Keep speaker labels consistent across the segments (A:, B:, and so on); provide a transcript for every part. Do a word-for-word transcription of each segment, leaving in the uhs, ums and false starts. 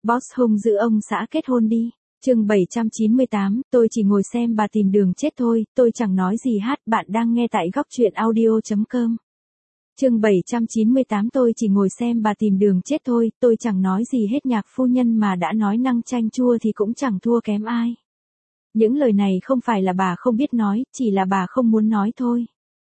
A: Boss hung dữ ông xã kết hôn đi. Chương bảy trăm chín mươi tám, tôi chỉ ngồi xem bà tìm đường chết thôi, tôi chẳng nói gì hát, bạn đang nghe tại góc truyện audio chấm com. Chương bảy trăm chín mươi tám, tôi chỉ ngồi xem bà tìm đường chết thôi, tôi chẳng nói gì hết, nhạc phu nhân mà đã nói năng chanh chua thì cũng chẳng thua kém ai. Những lời này không phải là bà không biết nói, chỉ là bà không muốn nói thôi.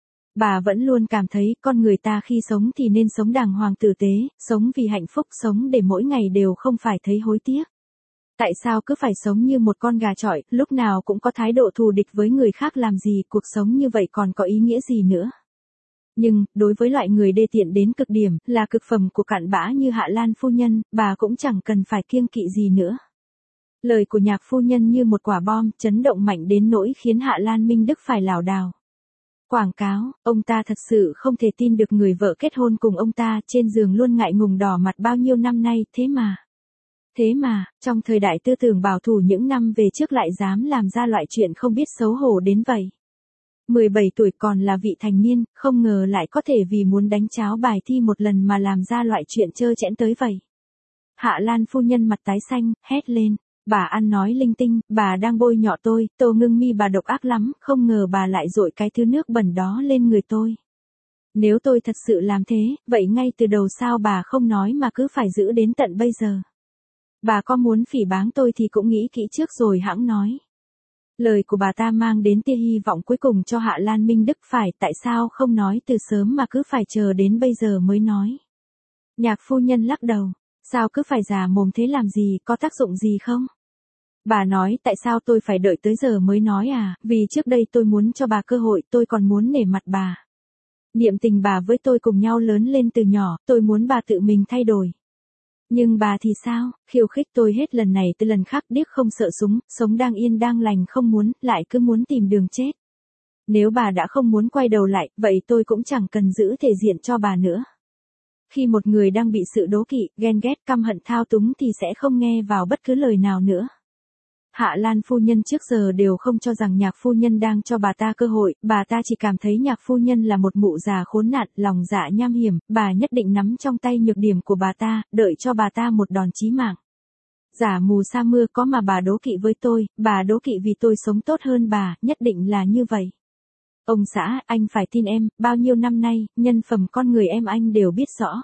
A: Bà vẫn luôn cảm thấy con người ta khi sống thì nên sống đàng hoàng tử tế, sống vì hạnh phúc, sống để mỗi ngày đều không phải thấy hối tiếc. Tại sao cứ phải sống như một con gà chọi, lúc nào cũng có thái độ thù địch với người khác làm gì, cuộc sống như vậy còn có ý nghĩa gì nữa. Nhưng, đối với loại người đê tiện đến cực điểm, là cực phẩm của cặn bã như Hạ Lan phu nhân, bà cũng chẳng cần phải kiêng kỵ gì nữa. Lời của nhạc phu nhân như một quả bom, chấn động mạnh đến nỗi khiến Hạ Lan Minh Đức phải lảo đảo. Quảng cáo, ông ta thật sự không thể tin được người vợ kết hôn cùng ông ta trên giường luôn ngại ngùng đỏ mặt bao nhiêu năm nay, thế mà. Thế mà, trong thời đại tư tưởng bảo thủ những năm về trước lại dám làm ra loại chuyện không biết xấu hổ đến vậy. mười bảy tuổi còn là vị thành niên, không ngờ lại có thể vì muốn đánh cháo bài thi một lần mà làm ra loại chuyện trơ trẽn tới vậy. Hạ Lan phu nhân mặt tái xanh, hét lên. Bà ăn nói linh tinh, bà đang bôi nhọ tôi, Tô Ngưng Mi bà độc ác lắm, không ngờ bà lại dội cái thứ nước bẩn đó lên người tôi. Nếu tôi thật sự làm thế, vậy ngay từ đầu sao bà không nói mà cứ phải giữ đến tận bây giờ. Bà có muốn phỉ báng tôi thì cũng nghĩ kỹ trước rồi hẵng nói. Lời của bà ta mang đến tia hy vọng cuối cùng cho Hạ Lan Minh Đức, phải tại sao không nói từ sớm mà cứ phải chờ đến bây giờ mới nói. Nhạc phu nhân lắc đầu, sao cứ phải già mồm thế làm gì, có tác dụng gì không? Bà nói tại sao tôi phải đợi tới giờ mới nói à, vì trước đây tôi muốn cho bà cơ hội, tôi còn muốn nể mặt bà. Niệm tình bà với tôi cùng nhau lớn lên từ nhỏ, tôi muốn bà tự mình thay đổi. Nhưng bà thì sao, khiêu khích tôi hết lần này tới lần khác, điếc không sợ súng, sống đang yên đang lành không muốn, lại cứ muốn tìm đường chết. Nếu bà đã không muốn quay đầu lại, vậy tôi cũng chẳng cần giữ thể diện cho bà nữa. Khi một người đang bị sự đố kỵ, ghen ghét, căm hận thao túng thì sẽ không nghe vào bất cứ lời nào nữa. Hạ Lan phu nhân trước giờ đều không cho rằng nhạc phu nhân đang cho bà ta cơ hội, bà ta chỉ cảm thấy nhạc phu nhân là một mụ già khốn nạn, lòng dạ nham hiểm, bà nhất định nắm trong tay nhược điểm của bà ta, đợi cho bà ta một đòn chí mạng. Giả mù sa mưa có mà bà đố kỵ với tôi, bà đố kỵ vì tôi sống tốt hơn bà, nhất định là như vậy. Ông xã, anh phải tin em, bao nhiêu năm nay, nhân phẩm con người em anh đều biết rõ.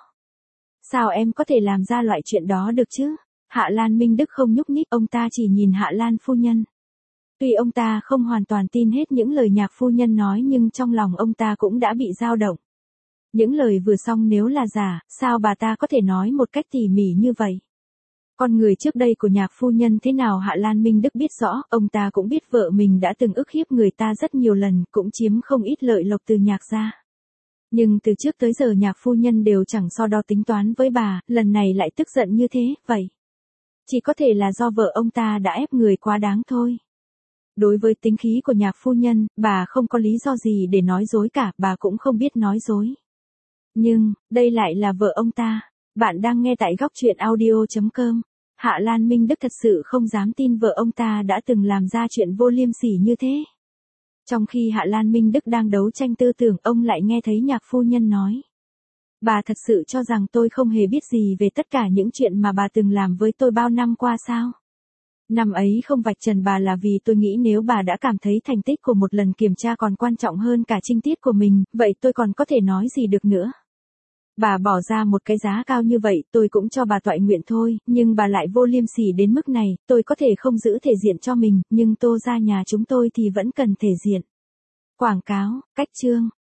A: Sao em có thể làm ra loại chuyện đó được chứ? Hạ Lan Minh Đức không nhúc nhích, ông ta chỉ nhìn Hạ Lan phu nhân. Tuy ông ta không hoàn toàn tin hết những lời nhạc phu nhân nói nhưng trong lòng ông ta cũng đã bị dao động. Những lời vừa xong nếu là giả, sao bà ta có thể nói một cách tỉ mỉ như vậy? Con người trước đây của nhạc phu nhân thế nào Hạ Lan Minh Đức biết rõ, ông ta cũng biết vợ mình đã từng ức hiếp người ta rất nhiều lần, cũng chiếm không ít lợi lộc từ nhạc gia. Nhưng từ trước tới giờ nhạc phu nhân đều chẳng so đo tính toán với bà, lần này lại tức giận như thế, vậy. Chỉ có thể là do vợ ông ta đã ép người quá đáng thôi. Đối với tính khí của nhạc phu nhân, bà không có lý do gì để nói dối cả, bà cũng không biết nói dối. Nhưng, đây lại là vợ ông ta. Bạn đang nghe tại góc truyện audio chấm com. Hạ Lan Minh Đức thật sự không dám tin vợ ông ta đã từng làm ra chuyện vô liêm sỉ như thế. Trong khi Hạ Lan Minh Đức đang đấu tranh tư tưởng, ông lại nghe thấy nhạc phu nhân nói. Bà thật sự cho rằng tôi không hề biết gì về tất cả những chuyện mà bà từng làm với tôi bao năm qua sao? Năm ấy không vạch trần bà là vì tôi nghĩ nếu bà đã cảm thấy thành tích của một lần kiểm tra còn quan trọng hơn cả trinh tiết của mình, vậy tôi còn có thể nói gì được nữa? Bà bỏ ra một cái giá cao như vậy, tôi cũng cho bà toại nguyện thôi, nhưng bà lại vô liêm sỉ đến mức này, tôi có thể không giữ thể diện cho mình, nhưng Tô gia nhà chúng tôi thì vẫn cần thể diện. Quảng cáo, cách chương.